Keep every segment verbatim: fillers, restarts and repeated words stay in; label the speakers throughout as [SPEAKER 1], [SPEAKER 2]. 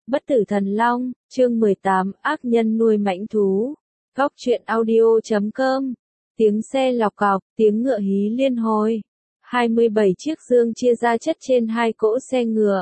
[SPEAKER 1] Bất tử thần long, chương mười tám, ác nhân nuôi mãnh thú. Góc truyện audio chấm com. Tiếng xe lọc cọc, tiếng ngựa hí liên hồi. hai mươi bảy chiếc dương chia ra chất trên hai cỗ xe ngựa.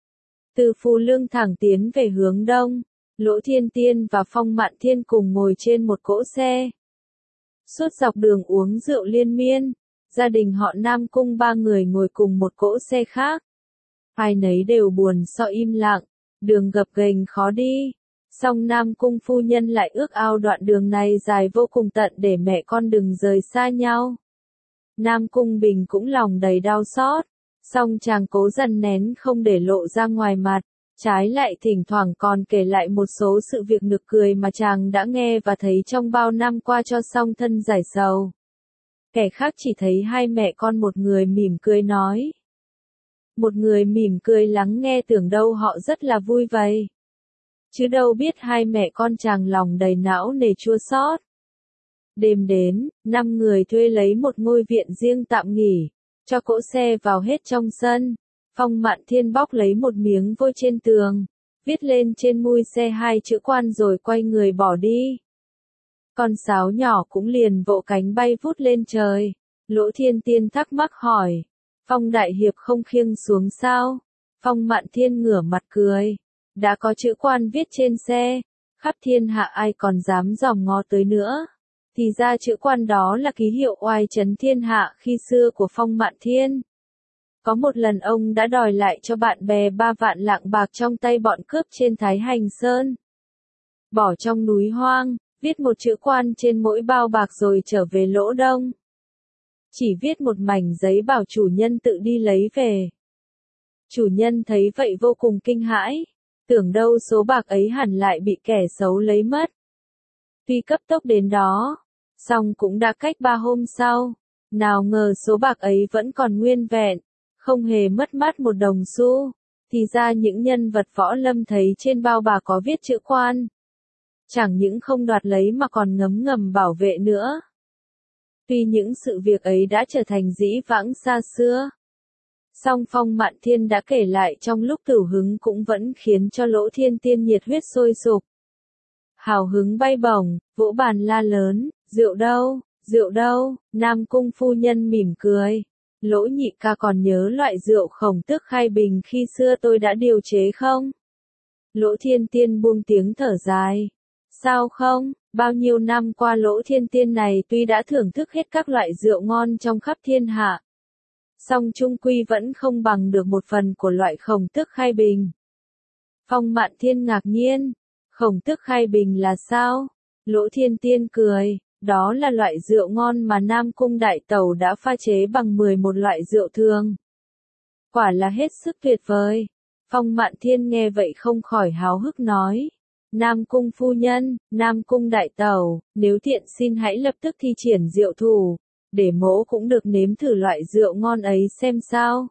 [SPEAKER 1] Từ Phù Lương thẳng tiến về hướng đông, Lỗ Thiên Tiên và Phong Mạn Thiên cùng ngồi trên một cỗ xe. Suốt dọc đường uống rượu liên miên, gia đình họ Nam Cung ba người ngồi cùng một cỗ xe khác. Ai nấy đều buồn so im lặng, đường gập ghềnh khó đi. Song Nam Cung phu nhân lại ước ao đoạn đường này dài vô cùng tận để mẹ con đừng rời xa nhau. Nam Cung Bình cũng lòng đầy đau xót, song chàng cố dằn nén không để lộ ra ngoài mặt, trái lại thỉnh thoảng còn kể lại một số sự việc nực cười mà chàng đã nghe và thấy trong bao năm qua cho song thân giải sầu. Kẻ khác chỉ thấy hai mẹ con một người mỉm cười nói, một người mỉm cười lắng nghe tưởng đâu họ rất là vui vậy. Chứ đâu biết hai mẹ con chàng lòng đầy não nề chua xót. Đêm đến, năm người thuê lấy một ngôi viện riêng tạm nghỉ, cho cỗ xe vào hết trong sân. Phong Mạn Thiên bóc lấy một miếng vôi trên tường, viết lên trên mui xe hai chữ quan rồi quay người bỏ đi. Con sáo nhỏ cũng liền vỗ cánh bay vút lên trời. Lỗ Thiên Tiên thắc mắc hỏi, Phong Đại Hiệp không khiêng xuống sao? Phong Mạn Thiên ngửa mặt cười, đã có chữ quan viết trên xe, khắp thiên hạ ai còn dám dòm ngó tới nữa. Thì ra chữ quan đó là ký hiệu oai trấn thiên hạ khi xưa của Phong Mạn Thiên. Có một lần ông đã đòi lại cho bạn bè ba vạn lạng bạc trong tay bọn cướp trên Thái Hành Sơn. Bỏ trong núi hoang, viết một chữ quan trên mỗi bao bạc rồi trở về Lỗ Đông. Chỉ viết một mảnh giấy bảo chủ nhân tự đi lấy về. Chủ nhân thấy vậy vô cùng kinh hãi, tưởng đâu số bạc ấy hẳn lại bị kẻ xấu lấy mất. Tuy cấp tốc đến đó, song cũng đã cách ba hôm sau, nào ngờ số bạc ấy vẫn còn nguyên vẹn, không hề mất mát một đồng xu. Thì ra những nhân vật võ lâm thấy trên bao bạc có viết chữ quan, chẳng những không đoạt lấy mà còn ngấm ngầm bảo vệ nữa. Tuy những sự việc ấy đã trở thành dĩ vãng xa xưa, song Phong Mạn Thiên đã kể lại trong lúc tửu hứng cũng vẫn khiến cho Lỗ Thiên Tiên nhiệt huyết sôi sục. Hào hứng bay bổng, vỗ bàn la lớn, rượu đâu, rượu đâu? Nam Cung phu nhân mỉm cười, Lỗ nhị ca còn nhớ loại rượu Khổng Tước Khai Bình khi xưa tôi đã điều chế không? Lỗ Thiên Tiên buông tiếng thở dài, sao không? Bao nhiêu năm qua Lỗ Thiên Tiên này tuy đã thưởng thức hết các loại rượu ngon trong khắp thiên hạ, song chung quy vẫn không bằng được một phần của loại Khổng Tước Khai Bình. Phong Mạn Thiên ngạc nhiên, Khổng Tước Khai Bình là sao? Lỗ Thiên Tiên cười, đó là loại rượu ngon mà Nam Cung đại tẩu đã pha chế bằng mười một loại rượu thường. Quả là hết sức tuyệt vời. Phong Mạn Thiên nghe vậy không khỏi háo hức nói, Nam Cung phu nhân, Nam Cung đại tẩu, nếu tiện xin hãy lập tức thi triển rượu thủ, để mỗ cũng được nếm thử loại rượu ngon ấy xem sao.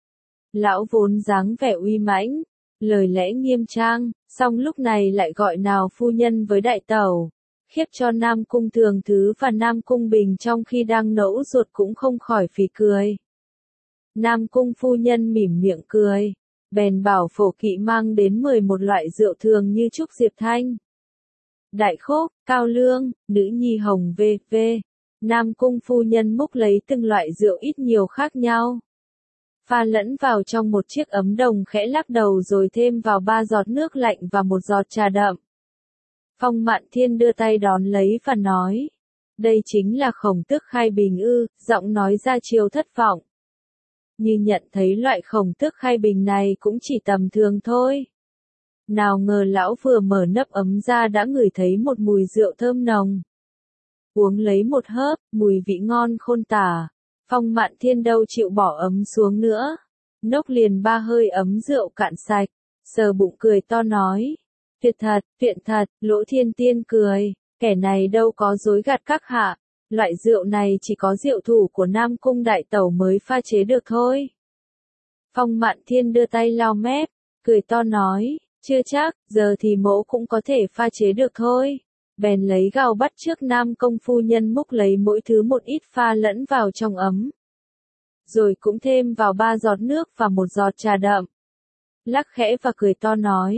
[SPEAKER 1] Lão vốn dáng vẻ uy mãnh, lời lẽ nghiêm trang, song lúc này lại gọi nào phu nhân với đại tẩu, khiếp cho Nam Cung Thường Thứ và Nam Cung Bình trong khi đang nẫu ruột cũng không khỏi phì cười. Nam Cung phu nhân mỉm miệng cười, bèn bảo Phổ Kỵ mang đến mười một loại rượu thường như Trúc Diệp Thanh, Đại Khúc, Cao Lương, Nữ Nhi Hồng vân vân. Nam Cung phu nhân múc lấy từng loại rượu ít nhiều khác nhau, pha lẫn vào trong một chiếc ấm đồng khẽ lắc đầu rồi thêm vào ba giọt nước lạnh và một giọt trà đậm. Phong Mạn Thiên đưa tay đón lấy và nói, đây chính là Khổng Tước Khai Bình ư? Giọng nói ra chiều thất vọng. Như nhận thấy loại Khổng Tước Khai Bình này cũng chỉ tầm thường thôi. Nào ngờ lão vừa mở nắp ấm ra đã ngửi thấy một mùi rượu thơm nồng. Uống lấy một hớp, mùi vị ngon khôn tả. Phong Mạn Thiên đâu chịu bỏ ấm xuống nữa, nốc liền ba hơi ấm rượu cạn sạch, sờ bụng cười to nói, tuyệt thật, tuyệt thật. Lỗ Thiên Tiên cười, kẻ này đâu có dối gạt các hạ, loại rượu này chỉ có rượu thủ của Nam Cung đại tẩu mới pha chế được thôi. Phong Mạn Thiên đưa tay lau mép, cười to nói, chưa chắc, giờ thì mỗ cũng có thể pha chế được thôi. Bèn lấy gao bắt trước Nam Cung phu nhân múc lấy mỗi thứ một ít pha lẫn vào trong ấm. Rồi cũng thêm vào ba giọt nước và một giọt trà đậm. Lắc khẽ và cười to nói,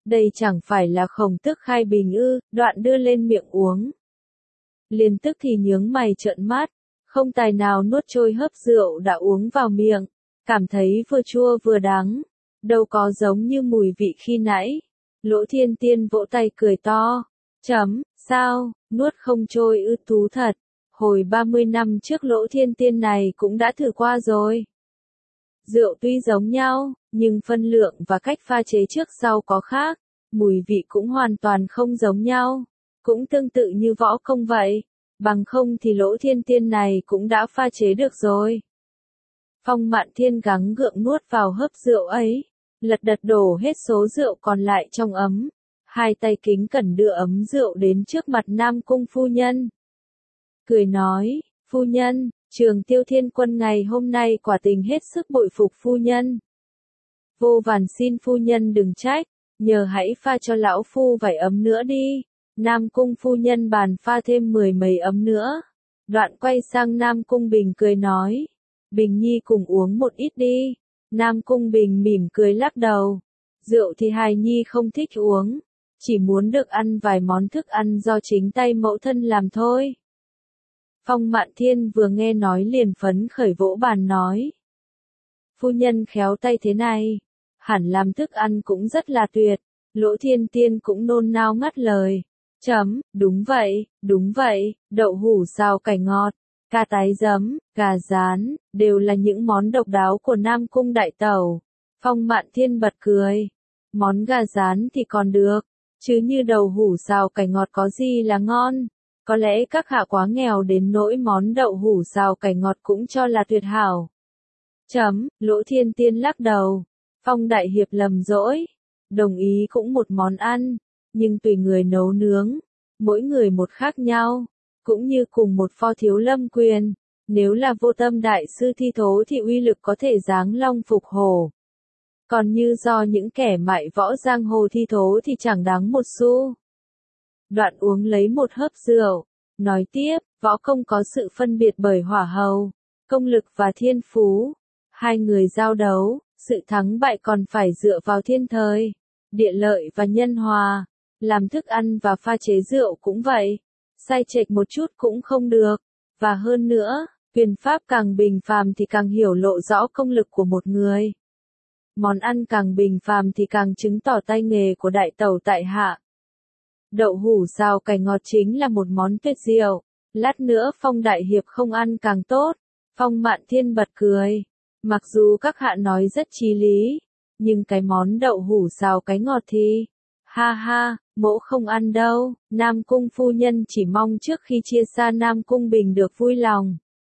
[SPEAKER 1] Đây chẳng phải là Khổng Tước khai bình ư, đoạn đưa lên miệng uống. Liền tức thì nhướng mày trợn mắt, không tài nào nuốt trôi hớp rượu đã uống vào miệng, cảm thấy vừa chua vừa đắng, đâu có giống như mùi vị khi nãy. Lỗ Thiên Tiên vỗ tay cười to, chấm, sao, nuốt không trôi ư, thú thật, hồi ba mươi năm trước Lỗ Thiên Tiên này cũng đã thử qua rồi. Rượu tuy giống nhau, nhưng phân lượng và cách pha chế trước sau có khác, mùi vị cũng hoàn toàn không giống nhau, cũng tương tự như võ công vậy, bằng không thì Lỗ Thiên Tiên này cũng đã pha chế được rồi. Phong Mạn Thiên gắng gượng nuốt vào hớp rượu ấy, lật đật đổ hết số rượu còn lại trong ấm, hai tay kính cẩn đưa ấm rượu đến trước mặt Nam Cung phu nhân. Cười nói, phu nhân, Trường Tiêu Thiên Quân ngày hôm nay quả tình hết sức bội phục phu nhân. Vô vàn xin phu nhân đừng trách, nhờ hãy pha cho lão phu vài ấm nữa đi. Nam Cung phu nhân bàn pha thêm mười mấy ấm nữa. Đoạn quay sang Nam Cung Bình cười nói, Bình Nhi cùng uống một ít đi. Nam Cung Bình mỉm cười lắc đầu, rượu thì hài nhi không thích uống, chỉ muốn được ăn vài món thức ăn do chính tay mẫu thân làm thôi. Phong Mạn Thiên vừa nghe nói liền phấn khởi vỗ bàn nói, phu nhân khéo tay thế này, hẳn làm thức ăn cũng rất là tuyệt. Lỗ Thiên Tiên cũng nôn nao ngắt lời, chấm, đúng vậy, đúng vậy, đậu hũ xào cải ngọt, cà tái giấm, gà rán, đều là những món độc đáo của Nam Cung đại tẩu. Phong Mạn Thiên bật cười, món gà rán thì còn được, chứ như đậu hũ xào cải ngọt có gì là ngon, có lẽ các hạ quá nghèo đến nỗi món đậu hũ xào cải ngọt cũng cho là tuyệt hảo. Chấm, Lỗ Thiên Tiên lắc đầu, Phong đại hiệp lầm dỗi, đồng ý cũng một món ăn, nhưng tùy người nấu nướng, mỗi người một khác nhau, cũng như cùng một pho thiếu lâm quyền, nếu là Vô Tâm đại sư thi thố thì uy lực có thể giáng long phục hổ. Còn như do những kẻ mại võ giang hồ thi thố thì chẳng đáng một xu. Đoạn uống lấy một hớp rượu, nói tiếp, võ công có sự phân biệt bởi hỏa hầu, công lực và thiên phú. Hai người giao đấu, sự thắng bại còn phải dựa vào thiên thời, địa lợi và nhân hòa. Làm thức ăn và pha chế rượu cũng vậy, sai chệch một chút cũng không được. Và hơn nữa, quyền pháp càng bình phàm thì càng hiểu lộ rõ công lực của một người. Món ăn càng bình phàm thì càng chứng tỏ tay nghề của đại tẩu tại hạ. Đậu hũ xào cải ngọt chính là một món tuyệt diệu, lát nữa Phong đại hiệp không ăn càng tốt. Phong Mạn Thiên bật cười, mặc dù các hạ nói rất chí lý, nhưng cái món đậu hũ xào cái ngọt thì, ha ha, mỗ không ăn đâu. Nam Cung phu nhân chỉ mong trước khi chia xa Nam Cung Bình được vui lòng,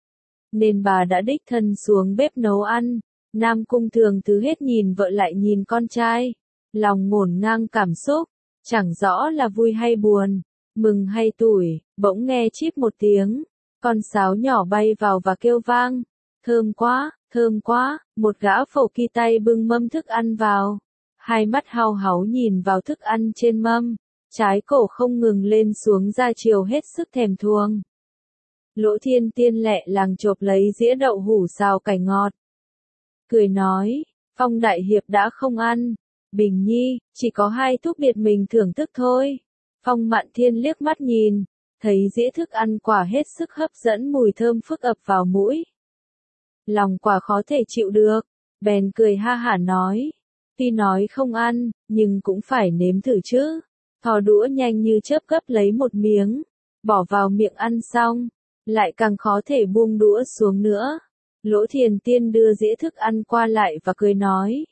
[SPEAKER 1] nên bà đã đích thân xuống bếp nấu ăn. Nam Cung Thường thứ hết nhìn vợ lại nhìn con trai, lòng ngổn ngang cảm xúc, chẳng rõ là vui hay buồn, mừng hay tủi. Bỗng nghe chíp một tiếng, con sáo nhỏ bay vào và kêu vang, thơm quá, thơm quá. Một gã phổ kỳ tay bưng mâm thức ăn vào, hai mắt hao háu nhìn vào thức ăn trên mâm, trái cổ không ngừng lên xuống ra chiều hết sức thèm thuồng. Lỗ Thiên Tiên lẹ làng chộp lấy dĩa đậu hũ xào cải ngọt, cười nói, Phong đại hiệp đã không ăn, Bình Nhi, chỉ có hai thúc biệt mình thưởng thức thôi. Phong Mạn Thiên liếc mắt nhìn, thấy dĩa thức ăn quả hết sức hấp dẫn, mùi thơm phức ập vào mũi. Lòng quả khó thể chịu được, bèn cười ha hả nói, tuy nói không ăn, nhưng cũng phải nếm thử chứ. Thò đũa nhanh như chớp gấp lấy một miếng, bỏ vào miệng ăn xong, lại càng khó thể buông đũa xuống nữa. Lỗ Thiên Tiên đưa dĩa thức ăn qua lại và cười nói,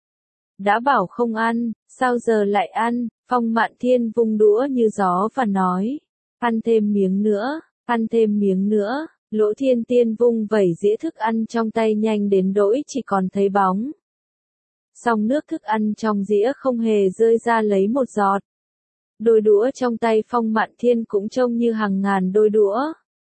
[SPEAKER 1] đã bảo không ăn, sao giờ lại ăn? Phong Mạn Thiên vung đũa như gió và nói, ăn thêm miếng nữa, ăn thêm miếng nữa. Lỗ Thiên Tiên vung vẩy dĩa thức ăn trong tay nhanh đến đỗi chỉ còn thấy bóng. Song nước thức ăn trong dĩa không hề rơi ra lấy một giọt. Đôi đũa trong tay Phong Mạn Thiên cũng trông như hàng ngàn đôi đũa,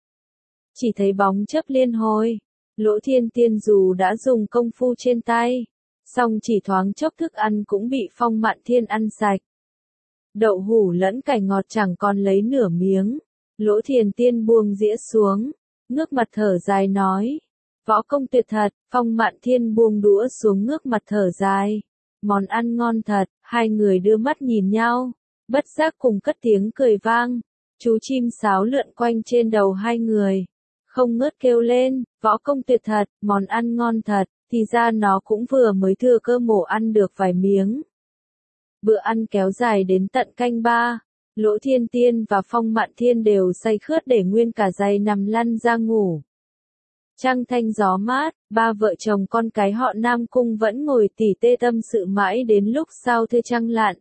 [SPEAKER 1] chỉ thấy bóng chớp liên hồi. Lỗ Thiên Tiên dù đã dùng công phu trên tay, song chỉ thoáng chốc thức ăn cũng bị Phong Mạn Thiên ăn sạch. Đậu hũ lẫn cải ngọt chẳng còn lấy nửa miếng. Lỗ Thiên Tiên buông dĩa xuống, ngước mặt thở dài nói, võ công tuyệt thật. Phong Mạn Thiên buông đũa xuống ngước mặt thở dài, món ăn ngon thật, Hai người đưa mắt nhìn nhau, bất giác cùng cất tiếng cười vang. Chú chim sáo lượn quanh trên đầu hai người, không ngớt kêu lên, võ công tuyệt thật, món ăn ngon thật, thì ra nó cũng vừa mới thừa cơ mổ ăn được vài miếng. Bữa ăn kéo dài đến tận canh ba, Lỗ Thiên Tiên và Phong Mạn Thiên đều say khướt để nguyên cả giày nằm lăn ra ngủ. Trăng thanh gió mát, ba vợ chồng con cái họ Nam Cung vẫn ngồi tỉ tê tâm sự mãi đến lúc sao thê trăng lặn.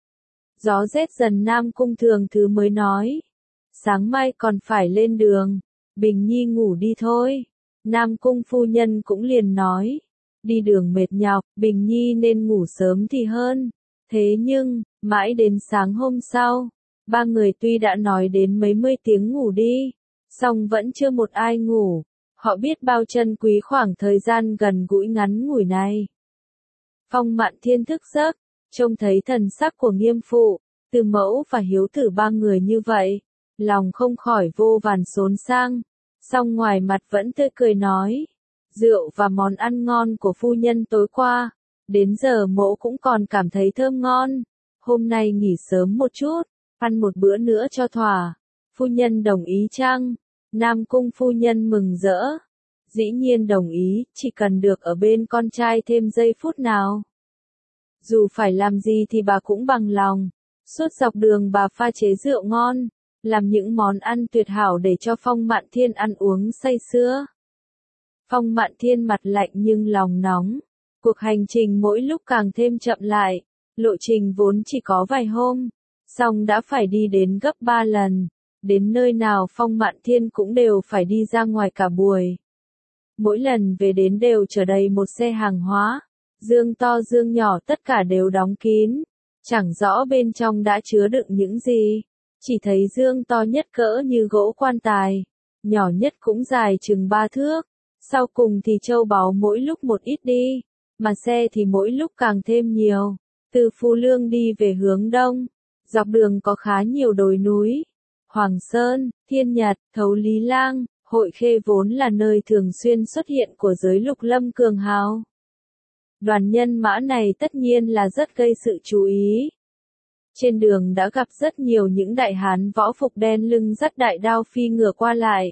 [SPEAKER 1] Gió rét dần, Nam Cung thường thứ mới nói. Sáng mai còn phải lên đường, Bình Nhi ngủ đi thôi. Nam Cung phu nhân cũng liền nói. Đi đường mệt nhọc, Bình Nhi nên ngủ sớm thì hơn. Thế nhưng, mãi đến sáng hôm sau, ba người tuy đã nói đến mấy mươi tiếng ngủ đi, song vẫn chưa một ai ngủ. Họ biết bao trân quý khoảng thời gian gần gũi ngắn ngủi này. Phong Mạn Thiên thức giấc, trông thấy thần sắc của Nghiêm phụ, Từ Mẫu và Hiếu Tử ba người như vậy, lòng không khỏi vô vàn xốn sang, song ngoài mặt vẫn tươi cười nói, rượu và món ăn ngon của phu nhân tối qua, đến giờ mỗ cũng còn cảm thấy thơm ngon, hôm nay nghỉ sớm một chút, ăn một bữa nữa cho thỏa, phu nhân đồng ý chăng? Nam Cung phu nhân mừng rỡ, dĩ nhiên đồng ý, chỉ cần được ở bên con trai thêm giây phút nào. Dù phải làm gì thì bà cũng bằng lòng, suốt dọc đường bà pha chế rượu ngon, làm những món ăn tuyệt hảo để cho Phong Mạn Thiên ăn uống say sưa. Phong Mạn Thiên mặt lạnh nhưng lòng nóng, cuộc hành trình mỗi lúc càng thêm chậm lại, lộ trình vốn chỉ có vài hôm, song đã phải đi đến gấp ba lần. Đến nơi nào Phong Mạn Thiên cũng đều phải đi ra ngoài cả buổi. Mỗi lần về đến đều chở đầy một xe hàng hóa, dương to dương nhỏ tất cả đều đóng kín, chẳng rõ bên trong đã chứa đựng những gì, chỉ thấy dương to nhất cỡ như gỗ quan tài, nhỏ nhất cũng dài chừng ba thước, sau cùng thì châu báu mỗi lúc một ít đi, mà xe thì mỗi lúc càng thêm nhiều, từ Phú Lương đi về hướng đông, dọc đường có khá nhiều đồi núi. Hoàng Sơn, Thiên Nhật, Thấu Lý Lang, Hội Khê vốn là nơi thường xuyên xuất hiện của giới lục lâm cường hào. Đoàn nhân mã này tất nhiên là rất gây sự chú ý. Trên đường đã gặp rất nhiều những đại hán võ phục đen lưng dắt đại đao phi ngựa qua lại.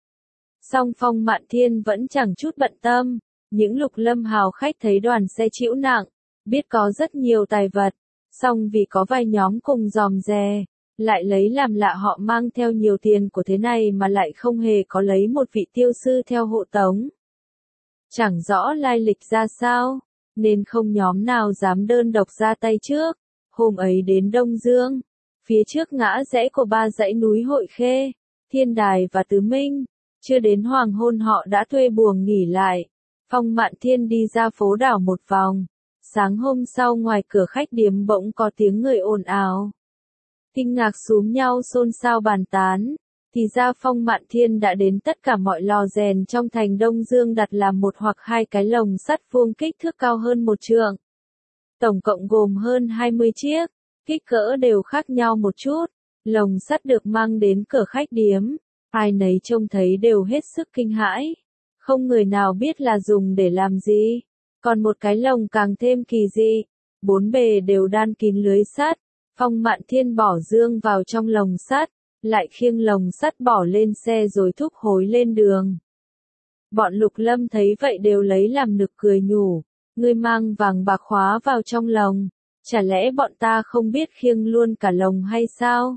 [SPEAKER 1] Song Phong Mạn Thiên vẫn chẳng chút bận tâm, những lục lâm hào khách thấy đoàn xe chịu nặng, biết có rất nhiều tài vật, song vì có vài nhóm cùng giòm dè. Lại lấy làm lạ họ mang theo nhiều tiền của thế này mà lại không hề có lấy một vị tiêu sư theo hộ tống. Chẳng rõ lai lịch ra sao, nên không nhóm nào dám đơn độc ra tay trước. Hôm ấy đến Đông Dương, phía trước ngã rẽ của ba dãy núi Hội Khê, Thiên Đài và Tứ Minh, chưa đến hoàng hôn họ đã thuê buồng nghỉ lại. Phong Mạn Thiên đi ra phố đảo một vòng, sáng hôm sau ngoài cửa khách điếm bỗng có tiếng người ồn ào. Kinh ngạc xúm nhau xôn xao bàn tán, thì ra Phong Mạn Thiên đã đến tất cả mọi lò rèn trong thành Đông Dương đặt làm một hoặc hai cái lồng sắt vuông kích thước cao hơn một trượng. Tổng cộng gồm hơn hai mươi chiếc, kích cỡ đều khác nhau một chút, lồng sắt được mang đến cửa khách điếm, ai nấy trông thấy đều hết sức kinh hãi, không người nào biết là dùng để làm gì, còn một cái lồng càng thêm kỳ dị, bốn bề đều đan kín lưới sắt. Phong Mạn Thiên bỏ dương vào trong lồng sắt, lại khiêng lồng sắt bỏ lên xe rồi thúc hối lên đường. Bọn Lục Lâm thấy vậy đều lấy làm nực cười nhủ, ngươi mang vàng bạc khóa vào trong lồng, chả lẽ bọn ta không biết khiêng luôn cả lồng hay sao?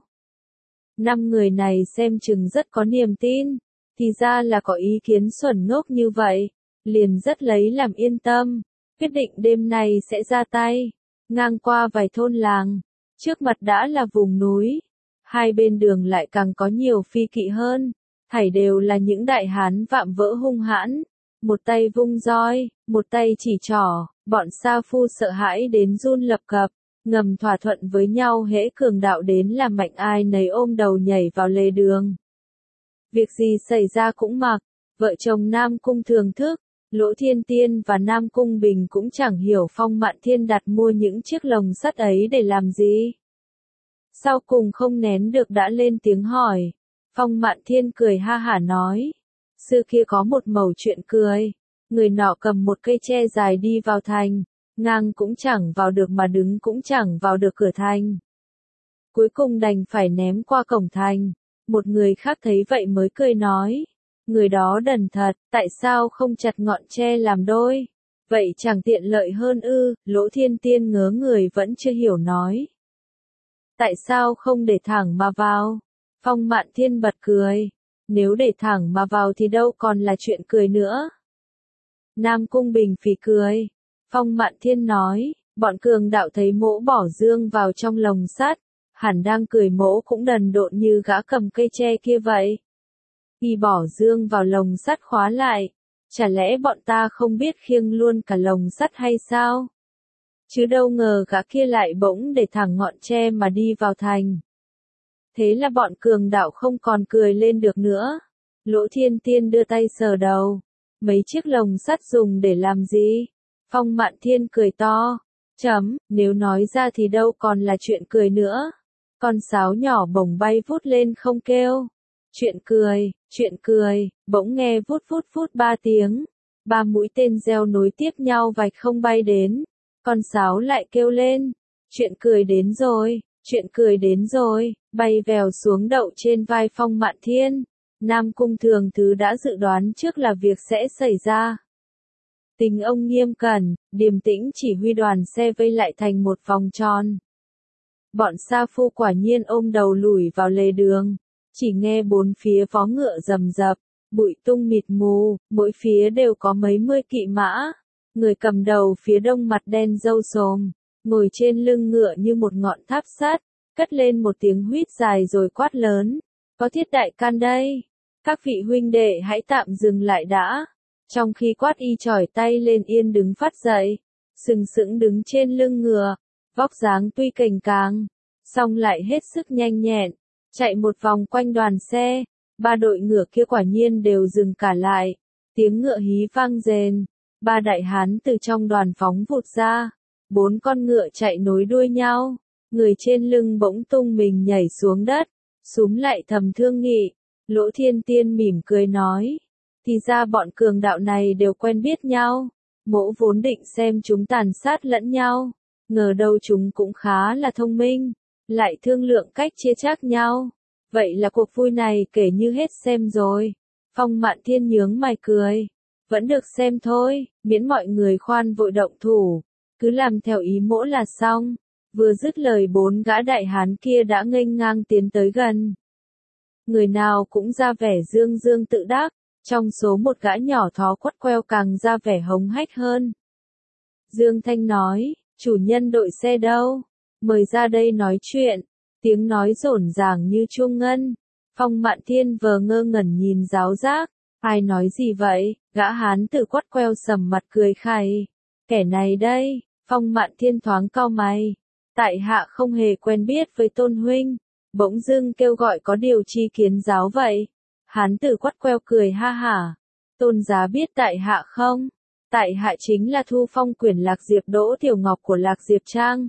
[SPEAKER 1] Năm người này xem chừng rất có niềm tin, thì ra là có ý kiến xuẩn ngốc như vậy, liền rất lấy làm yên tâm, quyết định đêm nay sẽ ra tay, ngang qua vài thôn làng. Trước mặt đã là vùng núi, hai bên đường lại càng có nhiều phi kỵ hơn, thảy đều là những đại hán vạm vỡ hung hãn, một tay vung roi, một tay chỉ trỏ, bọn sa phu sợ hãi đến run lập cập, ngầm thỏa thuận với nhau hễ cường đạo đến là mạnh ai nấy ôm đầu nhảy vào lề đường. Việc gì xảy ra cũng mặc, vợ chồng Nam Cung thưởng thức. Lỗ Thiên Tiên và Nam Cung Bình cũng chẳng hiểu Phong Mạn Thiên đặt mua những chiếc lồng sắt ấy để làm gì. Sau cùng không nén được đã lên tiếng hỏi. Phong Mạn Thiên cười ha hả nói. Xưa kia có một mẩu chuyện cười. Người nọ cầm một cây tre dài đi vào thành. ngang cũng chẳng vào được mà đứng cũng chẳng vào được cửa thành. Cuối cùng đành phải ném qua cổng thành. Một người khác thấy vậy mới cười nói, người đó đần thật, tại sao không chặt ngọn tre làm đôi? Vậy chẳng tiện lợi hơn ư? Lỗ Thiên Tiên ngớ người vẫn chưa hiểu nói. Tại sao không để thẳng mà vào? Phong Mạn Thiên bật cười. Nếu để thẳng mà vào thì đâu còn là chuyện cười nữa. Nam Cung Bình phì cười. Phong Mạn Thiên nói, bọn cường đạo thấy mỗ bỏ dương vào trong lồng sắt, hẳn đang cười mỗ cũng đần độn như gã cầm cây tre kia vậy. Y bỏ dương vào lồng sắt khóa lại, chả lẽ bọn ta không biết khiêng luôn cả lồng sắt hay sao? Chứ đâu ngờ gã kia lại bỗng để thẳng ngọn tre mà đi vào thành. Thế là bọn cường đạo không còn cười lên được nữa. Lỗ Thiên Tiên đưa tay sờ đầu. Mấy chiếc lồng sắt dùng để làm gì? Phong Mạn Thiên cười to. Chấm, nếu nói ra thì đâu còn là chuyện cười nữa. Con sáo nhỏ bỗng bay vút lên không kêu. Chuyện cười, chuyện cười, bỗng nghe vút vút vút ba tiếng. Ba mũi tên reo nối tiếp nhau vạch không bay đến. Con sáo lại kêu lên. Chuyện cười đến rồi, chuyện cười đến rồi, bay vèo xuống đậu trên vai Phong Mạn Thiên. Nam Cung Thường Thứ đã dự đoán trước là việc sẽ xảy ra. Tính ông nghiêm cẩn, điềm tĩnh chỉ huy đoàn xe vây lại thành một vòng tròn. Bọn sa phu quả nhiên ôm đầu lủi vào lề đường. Chỉ nghe bốn phía vó ngựa rầm rập, bụi tung mịt mù, mỗi phía đều có mấy mươi kỵ mã. Người cầm đầu phía đông mặt đen râu xồm, ngồi trên lưng ngựa như một ngọn tháp sắt, cất lên một tiếng huýt dài rồi quát lớn. Có Thiết Đại Can đây. Các vị huynh đệ hãy tạm dừng lại đã. Trong khi quát y chỏi tay lên yên đứng phát dậy, sừng sững đứng trên lưng ngựa, vóc dáng tuy cành càng, song lại hết sức nhanh nhẹn, chạy một vòng quanh đoàn xe. Ba đội ngựa kia quả nhiên đều dừng cả lại, tiếng ngựa hí vang rền. Ba đại hán từ trong đoàn phóng vụt ra, bốn con ngựa chạy nối đuôi nhau, người trên lưng bỗng tung mình nhảy xuống đất, xúm lại thầm thương nghị. Lỗ Thiên Tiên mỉm cười nói, thì ra bọn cường đạo này đều quen biết nhau, mỗ vốn định xem chúng tàn sát lẫn nhau, ngờ đâu chúng cũng khá là thông minh, lại thương lượng cách chia chác nhau. Vậy là cuộc vui này kể như hết xem rồi. Phong Mạn Thiên nhướng mày cười. Vẫn được xem thôi, miễn mọi người khoan vội động thủ, cứ làm theo ý mỗ là xong. Vừa dứt lời bốn gã đại hán kia đã nghênh ngang tiến tới gần. Người nào cũng ra vẻ dương dương tự đắc, trong số một gã nhỏ thó quắt queo càng ra vẻ hống hách hơn. Dương Thanh nói, chủ nhân đội xe đâu? Mời ra đây nói chuyện. Tiếng nói rộn ràng như chuông ngân. Phong Mạn Thiên vờ ngơ ngẩn nhìn giáo giác. Ai nói gì vậy? Gã hán tử quắt queo sầm mặt cười khẩy. Kẻ này đây. Phong Mạn Thiên thoáng cau mày. Tại hạ không hề quen biết với Tôn huynh. Bỗng dưng kêu gọi có điều chi kiến giáo vậy. Hán tử quắt queo cười ha hả. Tôn giá biết tại hạ không? Tại hạ chính là Thu Phong Quyển Lạc Diệp Đỗ Tiểu Ngọc của Lạc Diệp Trang.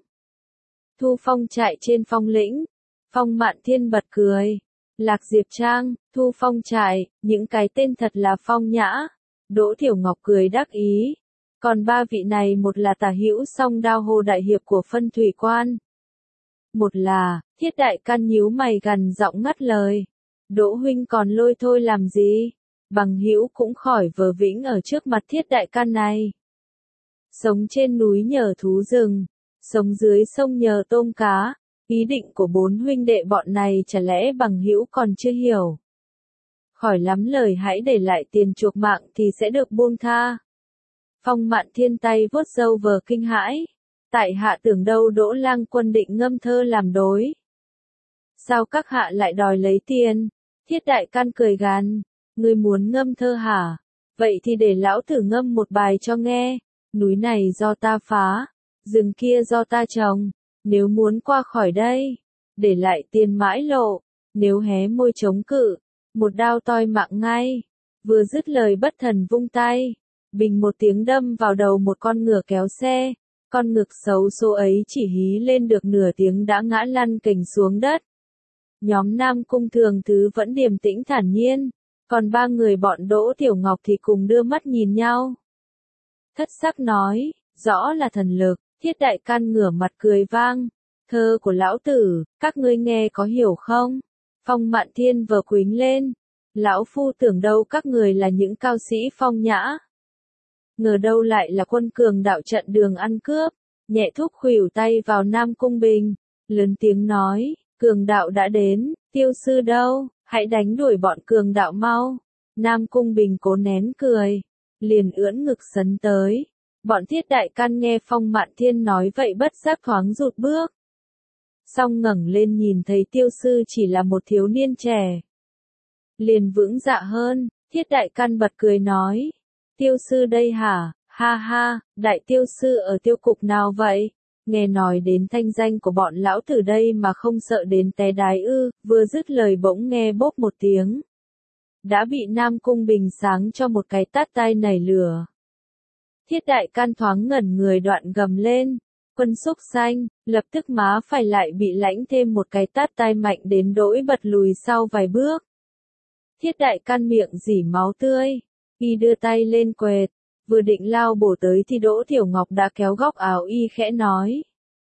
[SPEAKER 1] Thu Phong chạy trên phong lĩnh. Phong Mạn Thiên bật cười. Lạc Diệp Trang, Thu Phong trại, những cái tên thật là phong nhã. Đỗ Tiểu Ngọc cười đắc ý. Còn ba vị này một là tả hữu song đao Hồ đại hiệp của Phân Thủy Quan. Một là, Thiết Đại Can nhíu mày gằn giọng ngắt lời. Đỗ huynh còn lôi thôi làm gì? Bằng hữu cũng khỏi vờ vĩnh ở trước mặt Thiết Đại Can này. Sống trên núi nhờ thú rừng, sống dưới sông nhờ tôm cá. Ý định của bốn huynh đệ bọn này chả lẽ bằng hữu còn chưa hiểu. Khỏi lắm lời hãy để lại tiền chuộc mạng thì sẽ được buông tha. Phong Mạn Thiên tay vuốt râu vờ kinh hãi. Tại hạ tưởng đâu Đỗ Lang Quân định ngâm thơ làm đối. Sao các hạ lại đòi lấy tiền? Thiết Đại Can cười gằn. Ngươi muốn ngâm thơ hả? Vậy thì để lão tử ngâm một bài cho nghe. Núi này do ta phá, rừng kia do ta trồng. Nếu muốn qua khỏi đây, để lại tiền mãi lộ. Nếu hé môi chống cự, một đao toi mạng ngay. Vừa dứt lời bất thần vung tay, bình một tiếng đâm vào đầu một con ngựa kéo xe. Con ngực xấu số ấy chỉ hí lên được nửa tiếng đã ngã lăn kềnh xuống đất. Nhóm Nam Cung Thường Thứ vẫn điềm tĩnh thản nhiên, còn ba người bọn Đỗ Tiểu Ngọc thì cùng đưa mắt nhìn nhau. Thất sắc nói, rõ là thần lực. Thiết Đại Can ngửa mặt cười vang, thơ của lão tử, các ngươi nghe có hiểu không? Phong Mạn Thiên vờ quýnh lên, lão phu tưởng đâu các người là những cao sĩ phong nhã. Ngờ đâu lại là quân cường đạo trận đường ăn cướp, nhẹ thúc khuỷu tay vào Nam Cung Bình, lớn tiếng nói, cường đạo đã đến, tiêu sư đâu, hãy đánh đuổi bọn cường đạo mau. Nam Cung Bình cố nén cười, liền ưỡn ngực sấn tới. Bọn Thiết Đại Can nghe Phong Mạn Thiên nói vậy bất giác thoáng rụt bước. Xong ngẩng lên nhìn thấy tiêu sư chỉ là một thiếu niên trẻ. Liền vững dạ hơn, Thiết Đại Can bật cười nói. Tiêu sư đây hả, ha ha, đại tiêu sư ở tiêu cục nào vậy? Nghe nói đến thanh danh của bọn lão tử đây mà không sợ đến té đái ư, vừa dứt lời bỗng nghe bốp một tiếng. Đã bị Nam Cung Bình sáng cho một cái tát tai nảy lửa. Thiết Đại Can thoáng ngẩn người đoạn gầm lên, quân xúc xanh, lập tức má phải lại bị lãnh thêm một cái tát tai mạnh đến đỗi bật lùi sau vài bước. Thiết Đại Can miệng rỉ máu tươi, y đưa tay lên quệt, vừa định lao bổ tới thì Đỗ Thiểu Ngọc đã kéo góc áo y khẽ nói.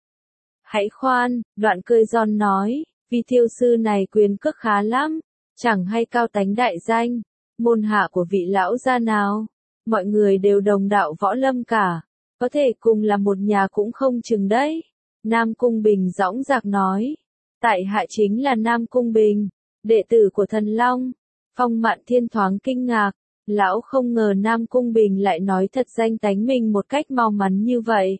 [SPEAKER 1] Hãy khoan, đoạn cười giòn nói, vì tiêu sư này quyền cước khá lắm, chẳng hay cao tánh đại danh, môn hạ của vị lão gia nào, mọi người đều đồng đạo võ lâm cả, có thể cùng là một nhà cũng không chừng đấy. Nam Cung Bình dõng dạc nói, tại hạ chính là Nam Cung Bình, đệ tử của Thần Long. Phong Mạn Thiên thoáng kinh ngạc, lão không ngờ Nam Cung Bình lại nói thật danh tánh mình một cách mau mắn như vậy.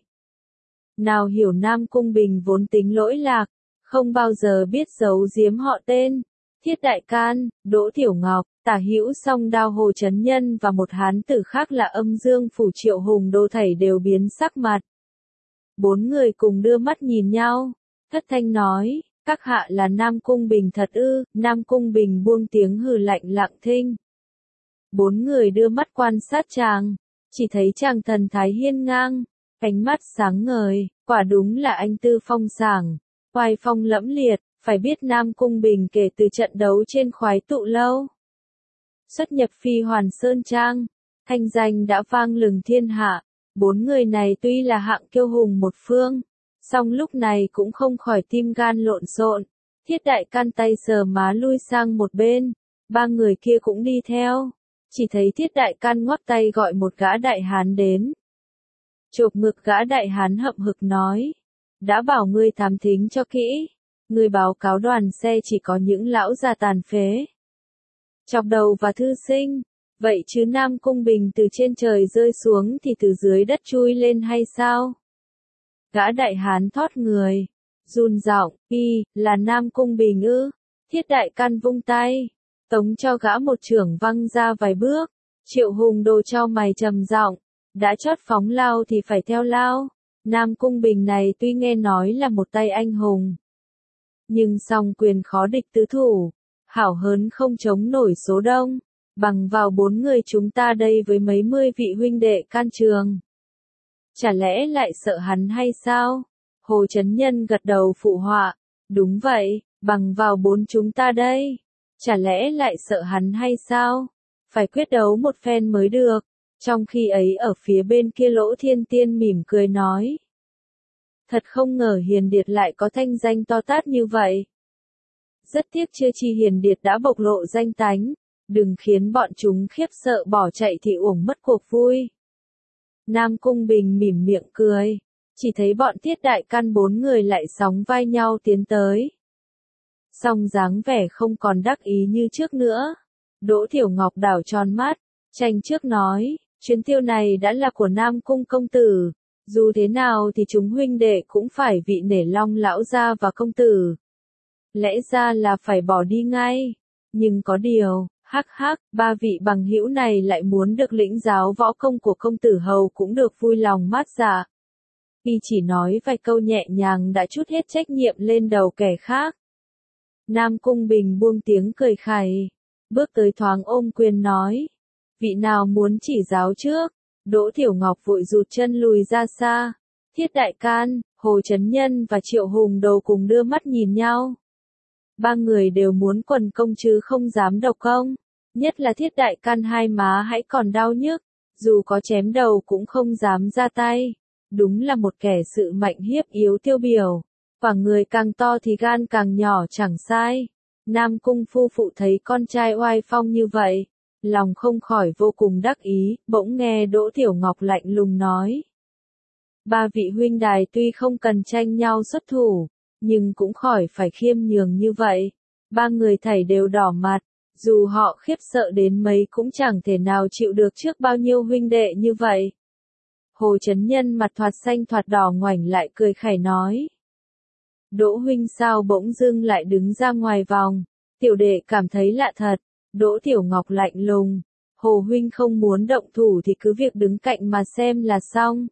[SPEAKER 1] Nào hiểu Nam Cung Bình vốn tính lỗi lạc, không bao giờ biết giấu giếm họ tên. Thiết Đại Can, Đỗ Thiểu Ngọc, Tả Hữu Song Đao Hồ Chấn Nhân và một hán tử khác là Âm Dương Phủ Triệu Hùng Đô thảy đều biến sắc mặt. Bốn người cùng đưa mắt nhìn nhau, thất thanh nói, các hạ là Nam Cung Bình thật ư? Nam Cung Bình buông tiếng hừ lạnh lặng thinh. Bốn người đưa mắt quan sát chàng, chỉ thấy chàng thần thái hiên ngang, ánh mắt sáng ngời, quả đúng là anh tư phong sảng, oai phong lẫm liệt. Phải biết Nam Cung Bình kể từ trận đấu trên Khoái Tụ Lâu, xuất nhập Phi Hoàn Sơn Trang, thanh danh đã vang lừng thiên hạ. Bốn người này tuy là hạng kiêu hùng một phương, song lúc này cũng không khỏi tim gan lộn xộn. Thiết Đại Can tay sờ má lui sang một bên, ba người kia cũng đi theo. Chỉ thấy Thiết Đại Can ngoắc tay gọi một gã đại hán đến. Chộp ngực gã đại hán hậm hực nói, đã bảo ngươi thám thính cho kỹ. Người báo cáo đoàn xe chỉ có những lão già tàn phế, chọc đầu và thư sinh, vậy chứ Nam Cung Bình từ trên trời rơi xuống thì từ dưới đất chui lên hay sao? Gã đại hán thoát người, run giọng, y, là Nam Cung Bình ư? Thiết Đại Can vung tay, tống cho gã một chưởng văng ra vài bước. Triệu Hùng Đồ cho mày trầm giọng, đã chót phóng lao thì phải theo lao. Nam Cung Bình này tuy nghe nói là một tay anh hùng, nhưng song quyền khó địch tứ thủ, hảo hớn không chống nổi số đông, bằng vào bốn người chúng ta đây với mấy mươi vị huynh đệ can trường. Chả lẽ lại sợ hắn hay sao? Hồ Chấn Nhân gật đầu phụ họa, đúng vậy, bằng vào bốn chúng ta đây, chả lẽ lại sợ hắn hay sao? Phải quyết đấu một phen mới được. Trong khi ấy ở phía bên kia Lỗ Thiên Tiên mỉm cười nói, thật không ngờ Hiền Điệt lại có thanh danh to tát như vậy. Rất tiếc chưa chi Hiền Điệt đã bộc lộ danh tánh, đừng khiến bọn chúng khiếp sợ bỏ chạy thì uổng mất cuộc vui. Nam Cung Bình mỉm miệng cười, chỉ thấy bọn Thiết Đại Can bốn người lại sóng vai nhau tiến tới. Song dáng vẻ không còn đắc ý như trước nữa. Đỗ Thiểu Ngọc đảo tròn mắt, tranh trước nói, chuyến tiêu này đã là của Nam Cung công tử. Dù thế nào thì chúng huynh đệ cũng phải vị nể Long lão gia và công tử. Lẽ ra là phải bỏ đi ngay. Nhưng có điều, hắc hắc, ba vị bằng hữu này lại muốn được lĩnh giáo võ công của công tử hầu cũng được vui lòng mát dạ. Y chỉ nói vài câu nhẹ nhàng đã trút hết trách nhiệm lên đầu kẻ khác. Nam Cung Bình buông tiếng cười khẩy, bước tới thoáng ôm quyền nói, vị nào muốn chỉ giáo trước? Đỗ Thiểu Ngọc vội rụt chân lùi ra xa. Thiết Đại Can, Hồ Chấn Nhân và Triệu Hùng Đồ cùng đưa mắt nhìn nhau. Ba người đều muốn quần công chứ không dám độc công. Nhất là Thiết Đại Can hai má hãy còn đau nhức, dù có chém đầu cũng không dám ra tay. đúng là một kẻ sự mạnh hiếp yếu tiêu biểu. Quả người càng to thì gan càng nhỏ chẳng sai. Nam Cung phu phụ thấy con trai oai phong như vậy, lòng không khỏi vô cùng đắc ý, bỗng nghe Đỗ Tiểu Ngọc lạnh lùng nói. Ba vị huynh đài tuy không cần tranh nhau xuất thủ, nhưng cũng khỏi phải khiêm nhường như vậy. Ba người thảy đều đỏ mặt, dù họ khiếp sợ đến mấy cũng chẳng thể nào chịu được trước bao nhiêu huynh đệ như vậy. Hồ Chấn Nhân mặt thoạt xanh thoạt đỏ ngoảnh lại cười khẩy nói. Đỗ huynh sao bỗng dưng lại đứng ra ngoài vòng, tiểu đệ cảm thấy lạ thật. Đỗ Tiểu Ngọc lạnh lùng, Hồ huynh không muốn động thủ thì cứ việc đứng cạnh mà xem là xong.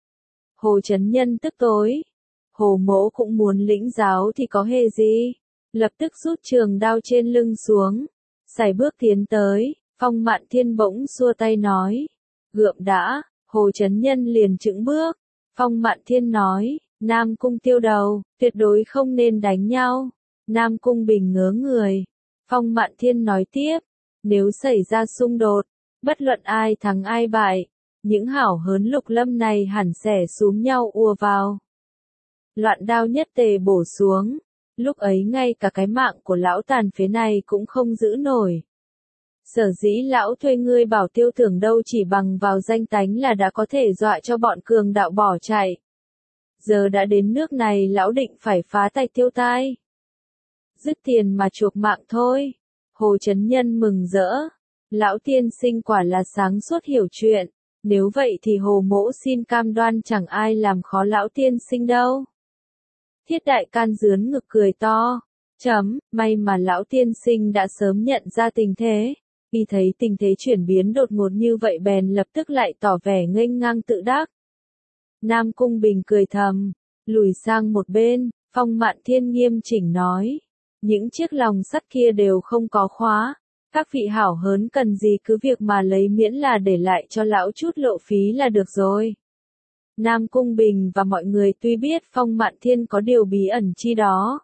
[SPEAKER 1] Hồ Chấn Nhân tức tối, Hồ mỗ cũng muốn lĩnh giáo thì có hề gì, lập tức rút trường đao trên lưng xuống, sải bước tiến tới. Phong Mạn Thiên bỗng xua tay nói, gượng đã. Hồ Chấn Nhân liền chững bước. Phong Mạn Thiên nói, Nam Cung tiêu đầu, tuyệt đối không nên đánh nhau. Nam Cung Bình ngớ người. Phong Mạn Thiên nói tiếp, nếu xảy ra xung đột, bất luận ai thắng ai bại, những hảo hớn Lục Lâm này hẳn sẽ xúm nhau ùa vào. Loạn đao nhất tề bổ xuống, lúc ấy ngay cả cái mạng của lão tàn phế này cũng không giữ nổi. Sở dĩ lão thuê ngươi bảo Tiêu Tưởng đâu chỉ bằng vào danh tánh là đã có thể dọa cho bọn cường đạo bỏ chạy. Giờ đã đến nước này lão định phải phá tay Tiêu tai. Dứt tiền mà chuộc mạng thôi. Hồ Chấn Nhân mừng rỡ. Lão tiên sinh quả là sáng suốt hiểu chuyện. Nếu vậy thì Hồ mỗ xin cam đoan chẳng ai làm khó lão tiên sinh đâu. Thiết Đại Can dướn ngực cười to. Chấm, may mà lão tiên sinh đã sớm nhận ra tình thế. Khi thấy tình thế chuyển biến đột ngột như vậy bèn lập tức lại tỏ vẻ nghênh ngang tự đắc. Nam Cung Bình cười thầm, lùi sang một bên. Phong Mạn Thiên nghiêm chỉnh nói, những chiếc lòng sắt kia đều không có khóa, các vị hảo hớn cần gì cứ việc mà lấy miễn là để lại cho lão chút lộ phí là được rồi. Nam Cung Bình và mọi người tuy biết Phong Mạn Thiên có điều bí ẩn chi đó,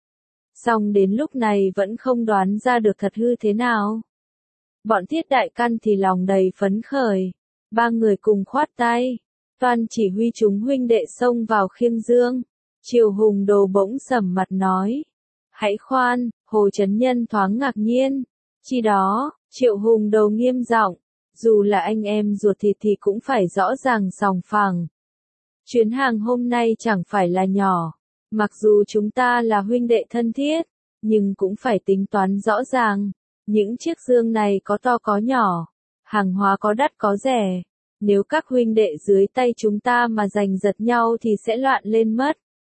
[SPEAKER 1] song đến lúc này vẫn không đoán ra được thật hư thế nào. Bọn Thiết Đại Căn thì lòng đầy phấn khởi, ba người cùng khoát tay, toan chỉ huy chúng huynh đệ xông vào Khiêng Dương. Triệu Hùng Đồ bỗng sầm mặt nói, hãy khoan. Hồ Chấn Nhân thoáng ngạc nhiên, chi đó. Triệu Hùng Đồ nghiêm giọng, dù là anh em ruột thịt thì cũng phải rõ ràng sòng phẳng. Chuyến hàng hôm nay chẳng phải là nhỏ, mặc dù chúng ta là huynh đệ thân thiết, nhưng cũng phải tính toán rõ ràng. Những chiếc dương này có to có nhỏ, hàng hóa có đắt có rẻ. Nếu các huynh đệ dưới tay chúng ta mà giành giật nhau thì sẽ loạn lên mất.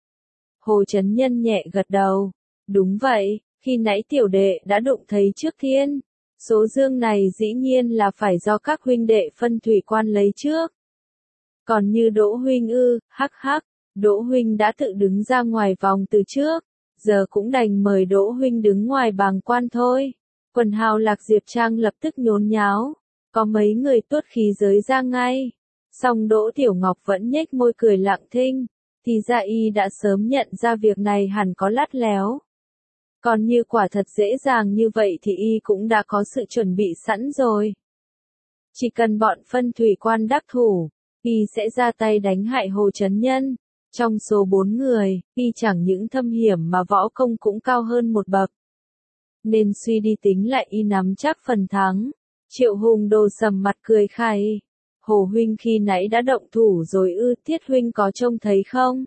[SPEAKER 1] Hồ Chấn Nhân nhẹ gật đầu. Đúng vậy, khi nãy tiểu đệ đã đụng thấy trước thiên. Số dương này dĩ nhiên là phải do các huynh đệ phân thủy quan lấy trước. Còn như Đỗ huynh ư, hắc hắc, Đỗ huynh đã tự đứng ra ngoài vòng từ trước. Giờ cũng đành mời Đỗ huynh đứng ngoài bàng quan thôi. Quần hào Lạc Diệp Trang lập tức nhốn nháo. Có mấy người tuốt khí giới ra ngay. Song Đỗ Tiểu Ngọc vẫn nhếch môi cười lặng thinh. Thì ra y đã sớm nhận ra việc này hẳn có lắt léo. Còn như quả thật dễ dàng như vậy thì y cũng đã có sự chuẩn bị sẵn rồi. Chỉ cần bọn phân thủy quan đắc thủ, y sẽ ra tay đánh hại Hồ Chấn Nhân. Trong số bốn người, y chẳng những thâm hiểm mà võ công cũng cao hơn một bậc. Nên suy đi tính lại y nắm chắc phần thắng. Triệu Hùng Đồ sầm mặt cười khẩy. Hồ huynh khi nãy đã động thủ rồi ư, Thiết huynh có trông thấy không?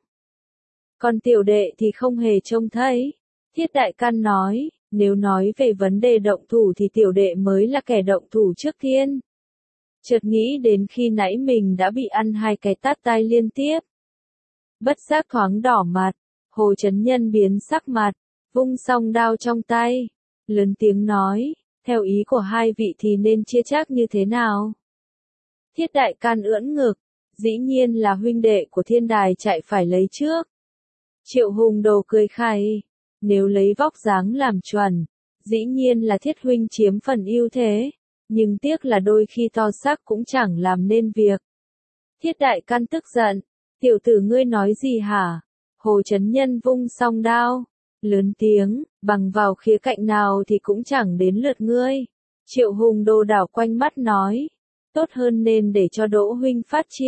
[SPEAKER 1] Còn tiểu đệ thì không hề trông thấy. Thiết Đại Căn nói, nếu nói về vấn đề động thủ thì tiểu đệ mới là kẻ động thủ trước tiên. Chợt nghĩ đến khi nãy mình đã bị ăn hai cái tát tai liên tiếp. Bất giác thoáng đỏ mặt, Hồ Chấn Nhân biến sắc mặt, vung song đao trong tay, lớn tiếng nói, theo ý của hai vị thì nên chia chác như thế nào? Thiết Đại Can ưỡn ngực, dĩ nhiên là huynh đệ của Thiên Đài chạy phải lấy trước. Triệu Hùng Đồ cười khẩy, nếu lấy vóc dáng làm chuẩn, dĩ nhiên là Thiết huynh chiếm phần ưu thế, nhưng tiếc là đôi khi to xác cũng chẳng làm nên việc. Thiết Đại Can tức giận, tiểu tử ngươi nói gì hả? Hồ Chấn Nhân vung song đao, lớn tiếng, bằng vào khía cạnh nào thì cũng chẳng đến lượt ngươi. Triệu Hùng Đồ đảo quanh mắt nói, tốt hơn nên để cho Đỗ huynh phát chia,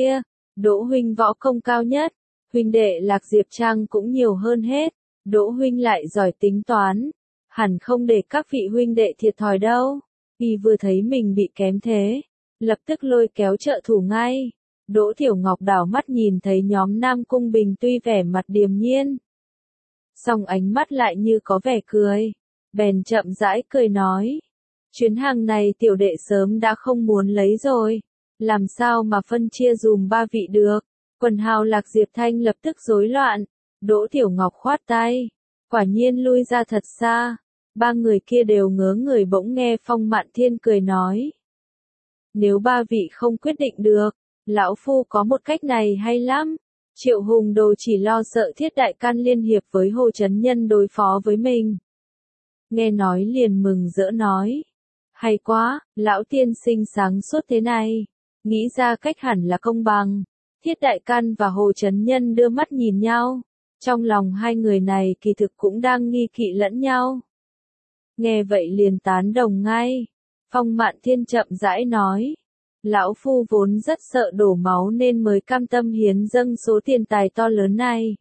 [SPEAKER 1] Đỗ huynh võ công cao nhất, huynh đệ Lạc Diệp Trang cũng nhiều hơn hết, Đỗ huynh lại giỏi tính toán, hẳn không để các vị huynh đệ thiệt thòi đâu. Y vừa thấy mình bị kém thế, lập tức lôi kéo trợ thủ ngay. Đỗ Tiểu Ngọc đảo mắt nhìn thấy nhóm Nam Cung Bình tuy vẻ mặt điềm nhiên, song ánh mắt lại như có vẻ cười, bèn chậm rãi cười nói. Chuyến hàng này tiểu đệ sớm đã không muốn lấy rồi, làm sao mà phân chia dùm ba vị được. Quần hào Lạc Diệp Thanh lập tức rối loạn, Đỗ Tiểu Ngọc khoát tay, quả nhiên lui ra thật xa. Ba người kia đều ngớ người bỗng nghe Phong Mạn Thiên cười nói. Nếu ba vị không quyết định được, lão phu có một cách này hay lắm. Triệu Hùng Đồ chỉ lo sợ Thiết Đại Can liên hiệp với Hồ Chấn Nhân đối phó với mình. Nghe nói liền mừng rỡ nói. Hay quá, lão tiên sinh sáng suốt thế này. Nghĩ ra cách hẳn là công bằng. Thiết Đại Can và Hồ Chấn Nhân đưa mắt nhìn nhau. Trong lòng hai người này kỳ thực cũng đang nghi kỵ lẫn nhau. Nghe vậy liền tán đồng ngay. Phong Mạn Thiên chậm rãi nói. Lão phu vốn rất sợ đổ máu nên mới cam tâm hiến dâng số tiền tài to lớn này.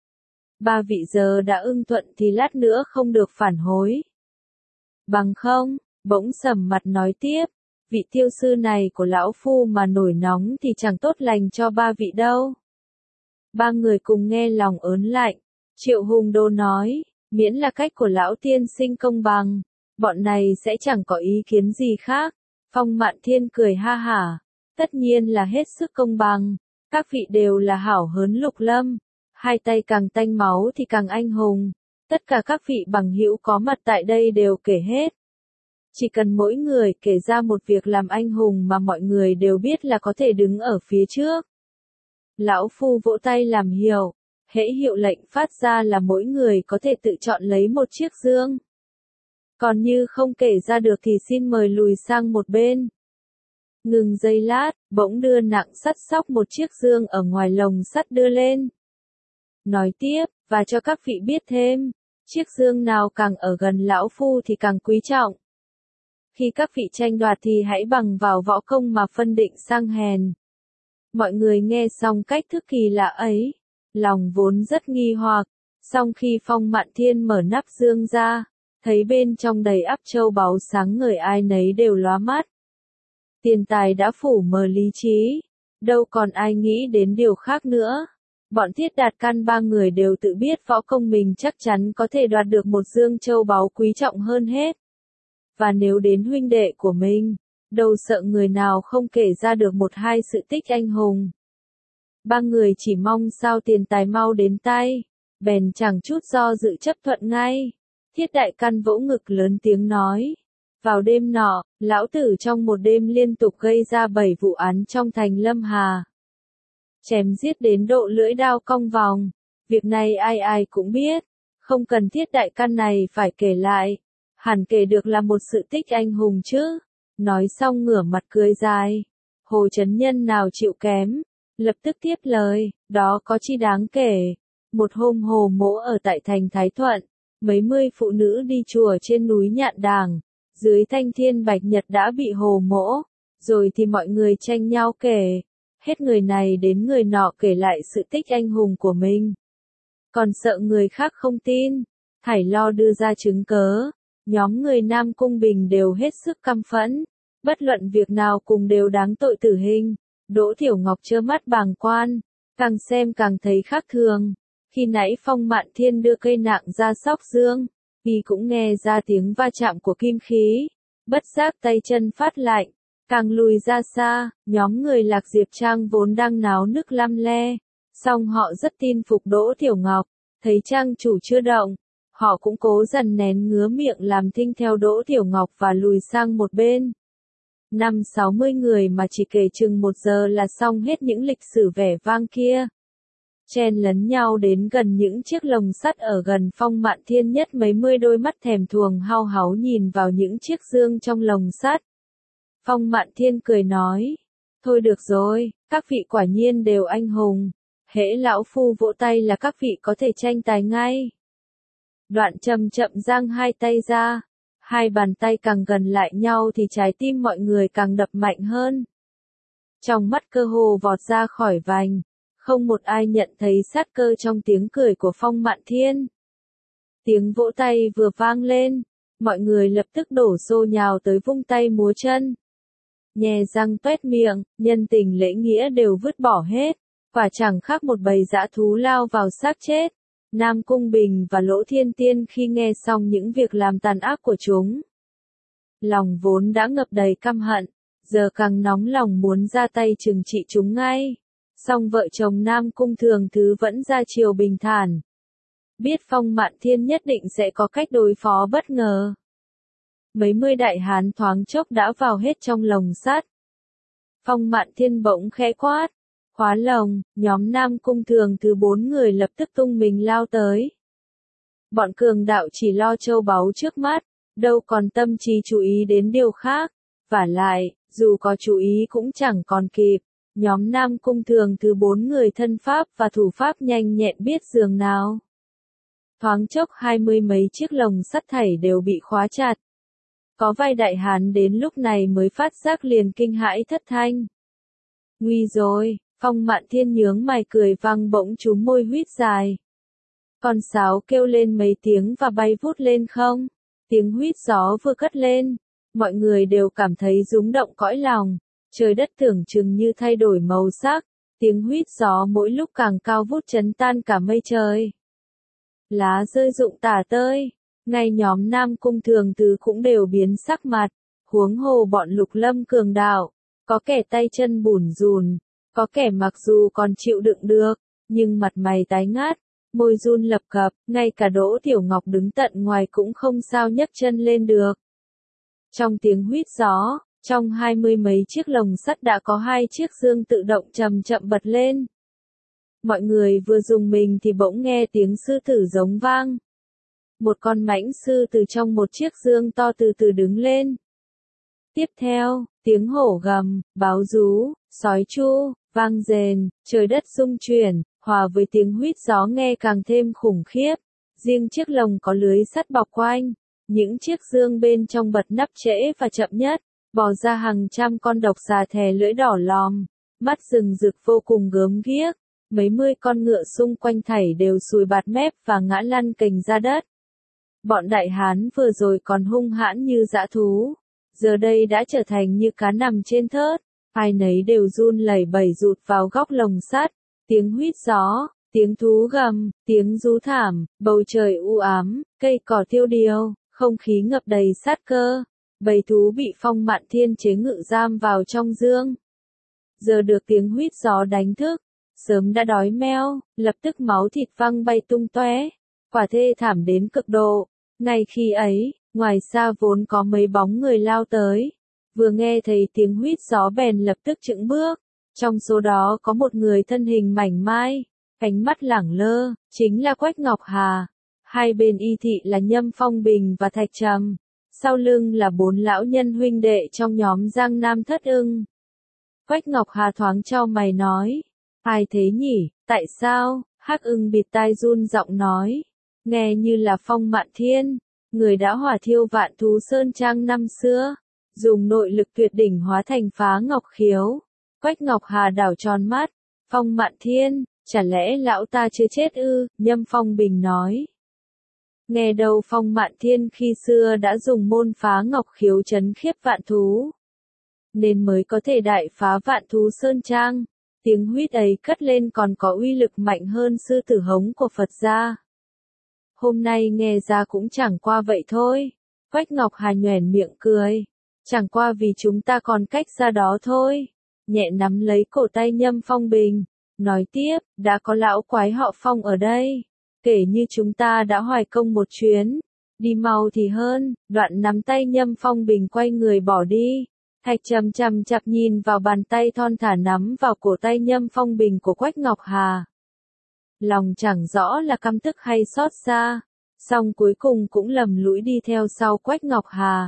[SPEAKER 1] Ba vị giờ đã ưng thuận thì lát nữa không được phản hối. Bằng không, bỗng sầm mặt nói tiếp, vị tiêu sư này của lão phu mà nổi nóng thì chẳng tốt lành cho ba vị đâu. Ba người cùng nghe lòng ớn lạnh. Triệu Hùng Đô nói, miễn là cách của lão tiên sinh công bằng, bọn này sẽ chẳng có ý kiến gì khác. Phong Mạn Thiên cười ha hả, tất nhiên là hết sức công bằng, các vị đều là hảo hớn lục lâm, hai tay càng tanh máu thì càng anh hùng, tất cả các vị bằng hữu có mặt tại đây đều kể hết. Chỉ cần mỗi người kể ra một việc làm anh hùng mà mọi người đều biết là có thể đứng ở phía trước. Lão phu vỗ tay làm hiệu, hễ hiệu lệnh phát ra là mỗi người có thể tự chọn lấy một chiếc dương. Còn như không kể ra được thì xin mời lùi sang một bên. Ngừng giây lát, bỗng đưa nặng sắt sóc một chiếc dương ở ngoài lồng sắt đưa lên. Nói tiếp, và cho các vị biết thêm, chiếc dương nào càng ở gần lão phu thì càng quý trọng. Khi các vị tranh đoạt thì hãy bằng vào võ công mà phân định sang hèn. Mọi người nghe xong cách thức kỳ lạ ấy, lòng vốn rất nghi hoặc, song khi Phong Mạn Thiên mở nắp dương ra, thấy bên trong đầy ắp châu báu sáng ngời ai nấy đều lóa mắt. Tiền tài đã phủ mờ lý trí, đâu còn ai nghĩ đến điều khác nữa. Bọn Thiết Đạt Can ba người đều tự biết võ công mình chắc chắn có thể đoạt được một dương châu báu quý trọng hơn hết. Và nếu đến huynh đệ của mình, đâu sợ người nào không kể ra được một hai sự tích anh hùng. Ba người chỉ mong sao tiền tài mau đến tay, bèn chẳng chút do dự chấp thuận ngay. Thiết Đại Căn vỗ ngực lớn tiếng nói. Vào đêm nọ, lão tử trong một đêm liên tục gây ra bảy vụ án trong thành Lâm Hà. Chém giết đến độ lưỡi đao cong vòng. Việc này ai ai cũng biết. Không cần Thiết Đại Căn này phải kể lại. Hẳn kể được là một sự tích anh hùng chứ. Nói xong ngửa mặt cười dài. Hồ Chấn Nhân nào chịu kém. Lập tức tiếp lời, đó có chi đáng kể. Một hôm Hồ Mỗ ở tại thành Thái Thuận. Mấy mươi phụ nữ đi chùa trên núi Nhạn Đàng, dưới thanh thiên bạch nhật đã bị Hồ Mỗ, rồi thì mọi người tranh nhau kể, hết người này đến người nọ kể lại sự tích anh hùng của mình. Còn sợ người khác không tin, thảy lo đưa ra chứng cớ, nhóm người Nam Cung Bình đều hết sức căm phẫn, bất luận việc nào cùng đều đáng tội tử hình. Đỗ Tiểu Ngọc trơ mắt bàng quan, càng xem càng thấy khác thường. Khi nãy Phong Mạn Thiên đưa cây nặng ra sóc dương, y cũng nghe ra tiếng va chạm của kim khí, bất giác tay chân phát lạnh, càng lùi ra xa. Nhóm người Lạc Diệp Trang vốn đang náo nức lăm le, song họ rất tin phục Đỗ Tiểu Ngọc, thấy trang chủ chưa động, họ cũng cố dằn nén ngứa miệng làm thinh theo Đỗ Tiểu Ngọc và lùi sang một bên. Năm sáu mươi người mà chỉ kể chừng một giờ là xong hết những lịch sử vẻ vang kia. Chen lấn nhau đến gần những chiếc lồng sắt ở gần Phong Mạn Thiên, nhất mấy mươi đôi mắt thèm thuồng hao háu nhìn vào những chiếc dương trong lồng sắt. Phong Mạn Thiên cười nói, thôi được rồi, các vị quả nhiên đều anh hùng, hễ lão phu vỗ tay là các vị có thể tranh tài ngay. Đoạn chậm chậm giang hai tay ra, hai bàn tay càng gần lại nhau thì trái tim mọi người càng đập mạnh hơn. trong mắt cơ hồ vọt ra khỏi vành, không một ai nhận thấy sát cơ trong tiếng cười của Phong Mạn Thiên. Tiếng vỗ tay vừa vang lên, mọi người lập tức đổ xô nhào tới vung tay múa chân. Nhè răng toét miệng, nhân tình lễ nghĩa đều vứt bỏ hết, quả chẳng khác một bầy dã thú lao vào xác chết. Nam Cung Bình và Lỗ Thiên Tiên khi nghe xong những việc làm tàn ác của chúng, lòng vốn đã ngập đầy căm hận, giờ càng nóng lòng muốn ra tay trừng trị chúng ngay. Song vợ chồng Nam Cung Thường Thứ vẫn ra chiều bình thản. Biết Phong Mạn Thiên nhất định sẽ có cách đối phó bất ngờ. Mấy mươi đại hán thoáng chốc đã vào hết trong lồng sắt. Phong Mạn Thiên bỗng khẽ quát, khóa lồng, nhóm Nam Cung Thường Thứ bốn người lập tức tung mình lao tới. Bọn cường đạo chỉ lo châu báu trước mắt, đâu còn tâm trí chú ý đến điều khác. Vả lại, dù có chú ý cũng chẳng còn kịp. Nhóm Nam Cung Thường Thứ bốn người thân pháp và thủ pháp nhanh nhẹn biết giường nào. Thoáng chốc hai mươi mấy chiếc lồng sắt thảy đều bị khóa chặt. Có vài đại hán đến lúc này mới phát giác liền kinh hãi thất thanh. Nguy rồi, Phong Mạn Thiên nhướng mày cười vang bỗng trúm môi huýt dài. Con sáo kêu lên mấy tiếng và bay vút lên không. Tiếng huýt gió vừa cất lên, mọi người đều cảm thấy rúng động cõi lòng. Trời đất tưởng chừng như thay đổi màu sắc, tiếng huýt gió mỗi lúc càng cao vút chấn tan cả mây trời. Lá rơi rụng tả tơi, ngay nhóm Nam Cung Thường Thứ cũng đều biến sắc mặt, huống hồ bọn Lục Lâm cường đạo, có kẻ tay chân bủn rùn, có kẻ mặc dù còn chịu đựng được, nhưng mặt mày tái ngát, môi run lập cập, ngay cả Đỗ Tiểu Ngọc đứng tận ngoài cũng không sao nhấc chân lên được. Trong tiếng huýt gió, trong hai mươi mấy chiếc lồng sắt đã có hai chiếc dương tự động chậm chậm bật lên. Mọi người vừa dùng mình thì bỗng nghe tiếng sư tử giống vang. Một con mãnh sư từ trong một chiếc dương to từ từ đứng lên. Tiếp theo, tiếng hổ gầm, báo rú, sói chu, vang rền, trời đất rung chuyển, hòa với tiếng huýt gió nghe càng thêm khủng khiếp. Riêng chiếc lồng có lưới sắt bọc quanh, những chiếc dương bên trong bật nắp trễ và chậm nhất, bò ra hàng trăm con độc xà thè lưỡi đỏ lòm, mắt rừng rực vô cùng gớm ghiếc. Mấy mươi con ngựa xung quanh thảy đều sùi bạt mép và ngã lăn cành ra đất. Bọn đại hán vừa rồi còn hung hãn như dã thú, giờ đây đã trở thành như cá nằm trên thớt, ai nấy đều run lẩy bẩy rụt vào góc lồng sắt. Tiếng huýt gió, tiếng thú gầm, tiếng rú thảm, bầu trời u ám, cây cỏ tiêu điều, không khí ngập đầy sát cơ. Bầy thú bị Phong Mạn Thiên chế ngự giam vào trong dương. Giờ được tiếng huýt gió đánh thức, sớm đã đói meo, lập tức máu thịt văng bay tung tóe, quả thê thảm đến cực độ. Ngay khi ấy, ngoài xa vốn có mấy bóng người lao tới, vừa nghe thấy tiếng huýt gió bèn lập tức chững bước. Trong số đó có một người thân hình mảnh mai, ánh mắt lẳng lơ, chính là Quách Ngọc Hà. Hai bên y thị là Nhâm Phong Bình và Thạch Trầm, sau lưng là bốn lão nhân huynh đệ trong nhóm Giang Nam Thất Ưng. Quách Ngọc Hà thoáng chau mày nói, ai thế nhỉ, tại sao? Hắc Ưng bịt tai run giọng nói, nghe như là Phong Mạn Thiên, người đã hỏa thiêu Vạn Thú Sơn Trang năm xưa, dùng nội lực tuyệt đỉnh hóa thành Phá Ngọc Khiếu. Quách Ngọc Hà đảo tròn mắt, Phong Mạn Thiên, chả lẽ lão ta chưa chết ư? Nhâm Phong Bình nói. Nghe đâu Phong Mạn Thiên khi xưa đã dùng môn Phá Ngọc Khiếu trấn khiếp vạn thú, nên mới có thể đại phá Vạn Thú Sơn Trang. Tiếng huýt ấy cất lên còn có uy lực mạnh hơn sư tử hống của Phật gia. Hôm nay nghe ra cũng chẳng qua vậy thôi. Quách Ngọc Hà nhoẻn miệng cười. Chẳng qua vì chúng ta còn cách ra đó thôi. Nhẹ nắm lấy cổ tay Nhâm Phong Bình. Nói tiếp, đã có lão quái họ Phong ở đây. Kể như chúng ta đã hoài công một chuyến. Đi mau thì hơn. Đoạn nắm tay Nhâm Phong Bình quay người bỏ đi. Thạch Trầm chằm chặp nhìn vào bàn tay thon thả nắm vào cổ tay Nhâm Phong Bình của Quách Ngọc Hà. Lòng chẳng rõ là căm tức hay xót xa, song cuối cùng cũng lầm lũi đi theo sau Quách Ngọc Hà.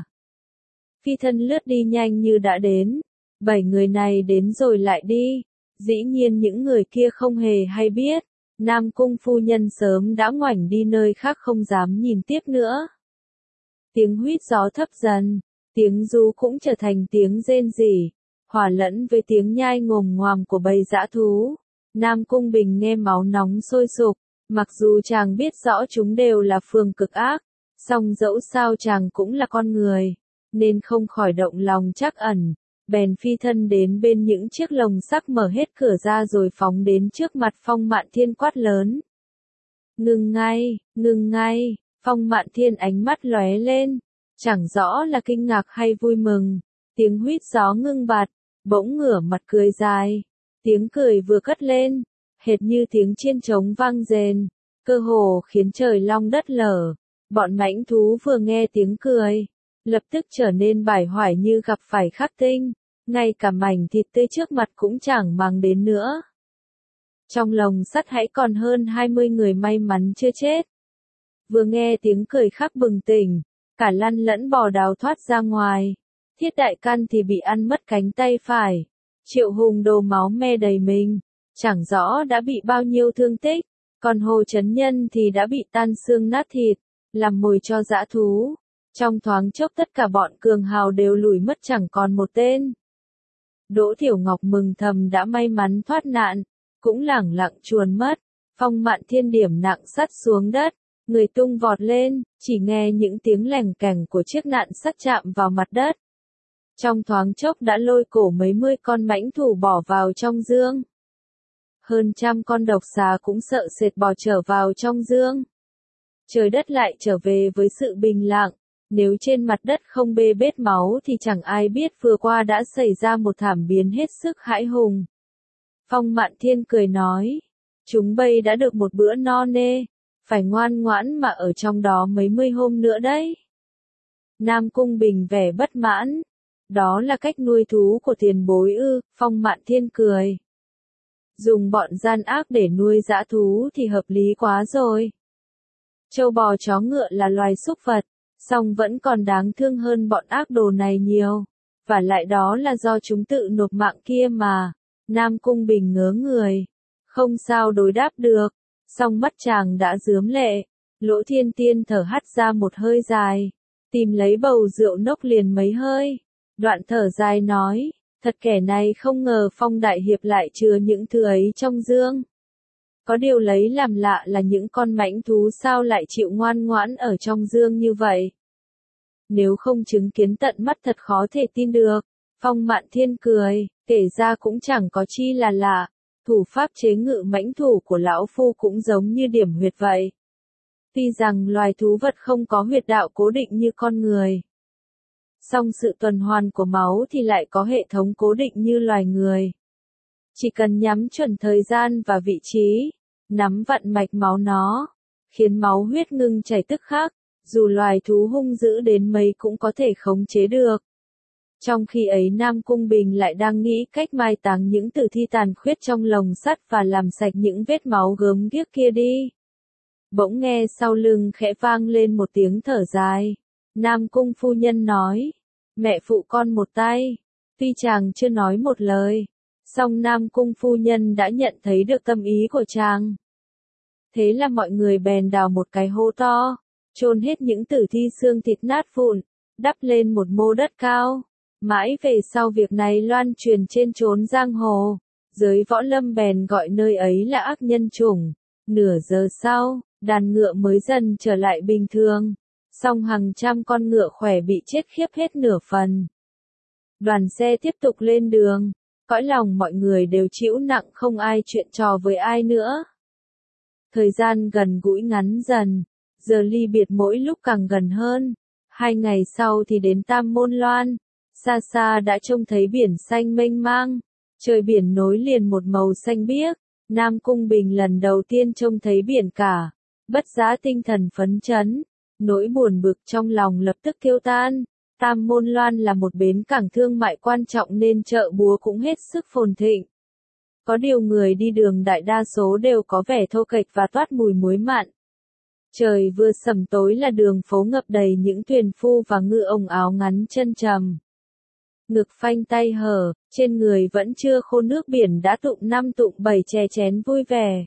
[SPEAKER 1] Phi thân lướt đi nhanh như đã đến, bảy người này đến rồi lại đi, dĩ nhiên những người kia không hề hay biết, Nam Cung phu nhân sớm đã ngoảnh đi nơi khác không dám nhìn tiếp nữa. Tiếng huýt gió thấp dần, tiếng ru cũng trở thành tiếng rên rỉ, hòa lẫn với tiếng nhai ngồm ngoàm của bầy dã thú. Nam Cung Bình nghe máu nóng sôi sục, mặc dù chàng biết rõ chúng đều là phường cực ác, song dẫu sao chàng cũng là con người, nên không khỏi động lòng trắc ẩn, bèn phi thân đến bên những chiếc lồng sắt mở hết cửa ra rồi phóng đến trước mặt Phong Mạn Thiên quát lớn. Ngừng ngay, ngừng ngay, Phong Mạn Thiên ánh mắt lóe lên, chẳng rõ là kinh ngạc hay vui mừng, tiếng huýt gió ngưng bặt, bỗng ngửa mặt cười dài, tiếng cười vừa cất lên, hệt như tiếng chiên trống vang rền, cơ hồ khiến trời long đất lở, bọn mãnh thú vừa nghe tiếng cười, lập tức trở nên bải hoải như gặp phải khắc tinh, ngay cả mảnh thịt tươi trước mặt cũng chẳng mang đến nữa. Trong lồng sắt hãy còn hơn hai mươi người may mắn chưa chết. Vừa nghe tiếng cười khắc bừng tỉnh, cả lăn lẫn bò đào thoát ra ngoài. Thiết Đại Căn thì bị ăn mất cánh tay phải. Triệu Hùng đổ máu me đầy mình, chẳng rõ đã bị bao nhiêu thương tích. Còn Hồ Chấn Nhân thì đã bị tan xương nát thịt, làm mồi cho dã thú. Trong thoáng chốc tất cả bọn cường hào đều lùi mất chẳng còn một tên. Đỗ Thiểu Ngọc mừng thầm đã may mắn thoát nạn, cũng lẳng lặng chuồn mất. Phong Mạn Thiên điểm nặng sắt xuống đất, người tung vọt lên, chỉ nghe những tiếng lèng kèng của chiếc nạn sắt chạm vào mặt đất. Trong thoáng chốc đã lôi cổ mấy mươi con mãnh thủ bỏ vào trong dương. Hơn trăm con độc xà cũng sợ sệt bò trở vào trong dương. Trời đất lại trở về với sự bình lặng, nếu trên mặt đất không bê bết máu thì chẳng ai biết vừa qua đã xảy ra một thảm biến hết sức hãi hùng. Phong Mạn Thiên cười nói, chúng bây đã được một bữa no nê, phải ngoan ngoãn mà ở trong đó mấy mươi hôm nữa đấy. Nam Cung Bình vẻ bất mãn, đó là cách nuôi thú của tiền bối ư? Phong Mạn Thiên cười. Dùng bọn gian ác để nuôi dã thú thì hợp lý quá rồi. Trâu bò chó ngựa là loài súc vật, song vẫn còn đáng thương hơn bọn ác đồ này nhiều. Và lại đó là do chúng tự nộp mạng kia mà. Nam Cung Bình ngớ người. Không sao đối đáp được. Song mắt chàng đã rướm lệ. Lỗ Thiên Tiên thở hắt ra một hơi dài. Tìm lấy bầu rượu nốc liền mấy hơi. Đoạn thở dài nói. Thật kẻ này không ngờ Phong Đại Hiệp lại chứa những thứ ấy trong dương. Có điều lấy làm lạ là những con mãnh thú sao lại chịu ngoan ngoãn ở trong dương như vậy. Nếu không chứng kiến tận mắt thật khó thể tin được. Phong Mạn Thiên cười, kể ra cũng chẳng có chi là lạ. Thủ pháp chế ngự mãnh thủ của lão phu cũng giống như điểm huyệt vậy. Tuy rằng loài thú vật không có huyệt đạo cố định như con người. Song sự tuần hoàn của máu thì lại có hệ thống cố định như loài người. Chỉ cần nhắm chuẩn thời gian và vị trí, nắm vận mạch máu nó, khiến máu huyết ngưng chảy tức khắc, dù loài thú hung dữ đến mấy cũng có thể khống chế được. Trong khi ấy Nam Cung Bình lại đang nghĩ cách mai táng những tử thi tàn khuyết trong lồng sắt và làm sạch những vết máu gớm ghiếc kia đi. Bỗng nghe sau lưng khẽ vang lên một tiếng thở dài. Nam Cung phu nhân nói, mẹ phụ con một tay. Tuy chàng chưa nói một lời, song Nam Cung phu nhân đã nhận thấy được tâm ý của chàng. Thế là mọi người bèn đào một cái hố to, chôn hết những tử thi xương thịt nát vụn, đắp lên một mô đất cao. Mãi về sau việc này loan truyền trên chốn giang hồ, giới võ lâm bèn gọi nơi ấy là ác nhân chủng. Nửa giờ sau, đàn ngựa mới dần trở lại bình thường, song hàng trăm con ngựa khỏe bị chết khiếp hết nửa phần. Đoàn xe tiếp tục lên đường, cõi lòng mọi người đều trĩu nặng không ai chuyện trò với ai nữa. Thời gian gần gũi ngắn dần, giờ ly biệt mỗi lúc càng gần hơn. Hai ngày sau thì đến Tam Môn Loan. Xa xa đã trông thấy biển xanh mênh mang, trời biển nối liền một màu xanh biếc. Nam Cung Bình lần đầu tiên trông thấy biển cả, bất giá tinh thần phấn chấn, nỗi buồn bực trong lòng lập tức tiêu tan. Tam Môn Loan là một bến cảng thương mại quan trọng nên chợ búa cũng hết sức phồn thịnh. Có điều người đi đường đại đa số đều có vẻ thô kệch và toát mùi muối mặn. Trời vừa sầm tối là đường phố ngập đầy những thuyền phu và ngư ông áo ngắn chân trầm. Ngực phanh tay hở, trên người vẫn chưa khô nước biển đã tụng năm tụng bảy chè chén vui vẻ.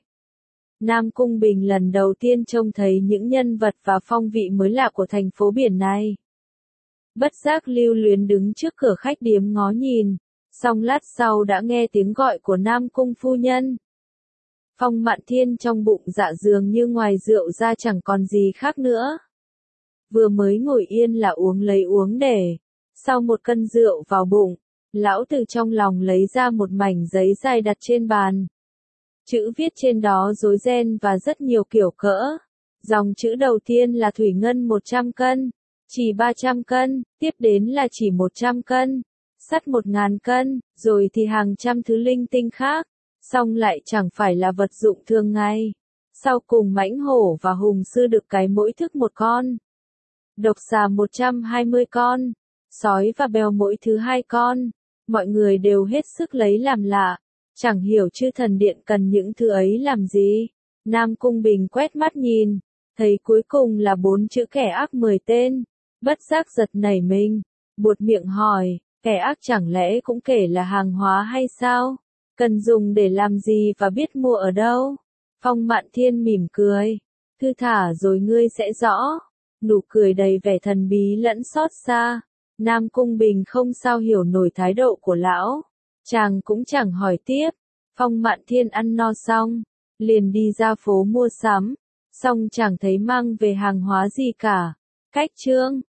[SPEAKER 1] Nam Cung Bình lần đầu tiên trông thấy những nhân vật và phong vị mới lạ của thành phố biển này. Bất giác lưu luyến đứng trước cửa khách điếm ngó nhìn, Xong lát sau đã nghe tiếng gọi của Nam Cung phu nhân. Phong Mạn Thiên trong bụng dạ dường như ngoài rượu ra chẳng còn gì khác nữa. Vừa mới ngồi yên là uống lấy uống để. Sau một cân rượu vào bụng, lão từ trong lòng lấy ra một mảnh giấy dài đặt trên bàn. Chữ viết trên đó rối ren và rất nhiều kiểu cỡ. Dòng chữ đầu tiên là thủy ngân một trăm cân, chỉ ba trăm cân, tiếp đến là chỉ một trăm cân, sắt một nghìn cân, rồi thì hàng trăm thứ linh tinh khác. Xong lại chẳng phải là vật dụng thường ngày. Sau cùng mãnh hổ và hùng sư được cái mỗi thức một con. Độc xà một trăm hai mươi con. Sói và bèo mỗi thứ hai con. Mọi người đều hết sức lấy làm lạ. Chẳng hiểu chư thần điện cần những thứ ấy làm gì. Nam Cung Bình quét mắt nhìn. Thấy cuối cùng là bốn chữ kẻ ác mười tên. Bất giác giật nảy mình. Buột miệng hỏi, kẻ ác chẳng lẽ cũng kể là hàng hóa hay sao? Cần dùng để làm gì và biết mua ở đâu? Phong Mạn Thiên mỉm cười. Thư thả rồi ngươi sẽ rõ. Nụ cười đầy vẻ thần bí lẫn xót xa. Nam Cung Bình không sao hiểu nổi thái độ của lão. Chàng cũng chẳng hỏi tiếp. Phong Mạn Thiên ăn no xong, liền đi ra phố mua sắm. Xong chẳng thấy mang về hàng hóa gì cả. Cách chương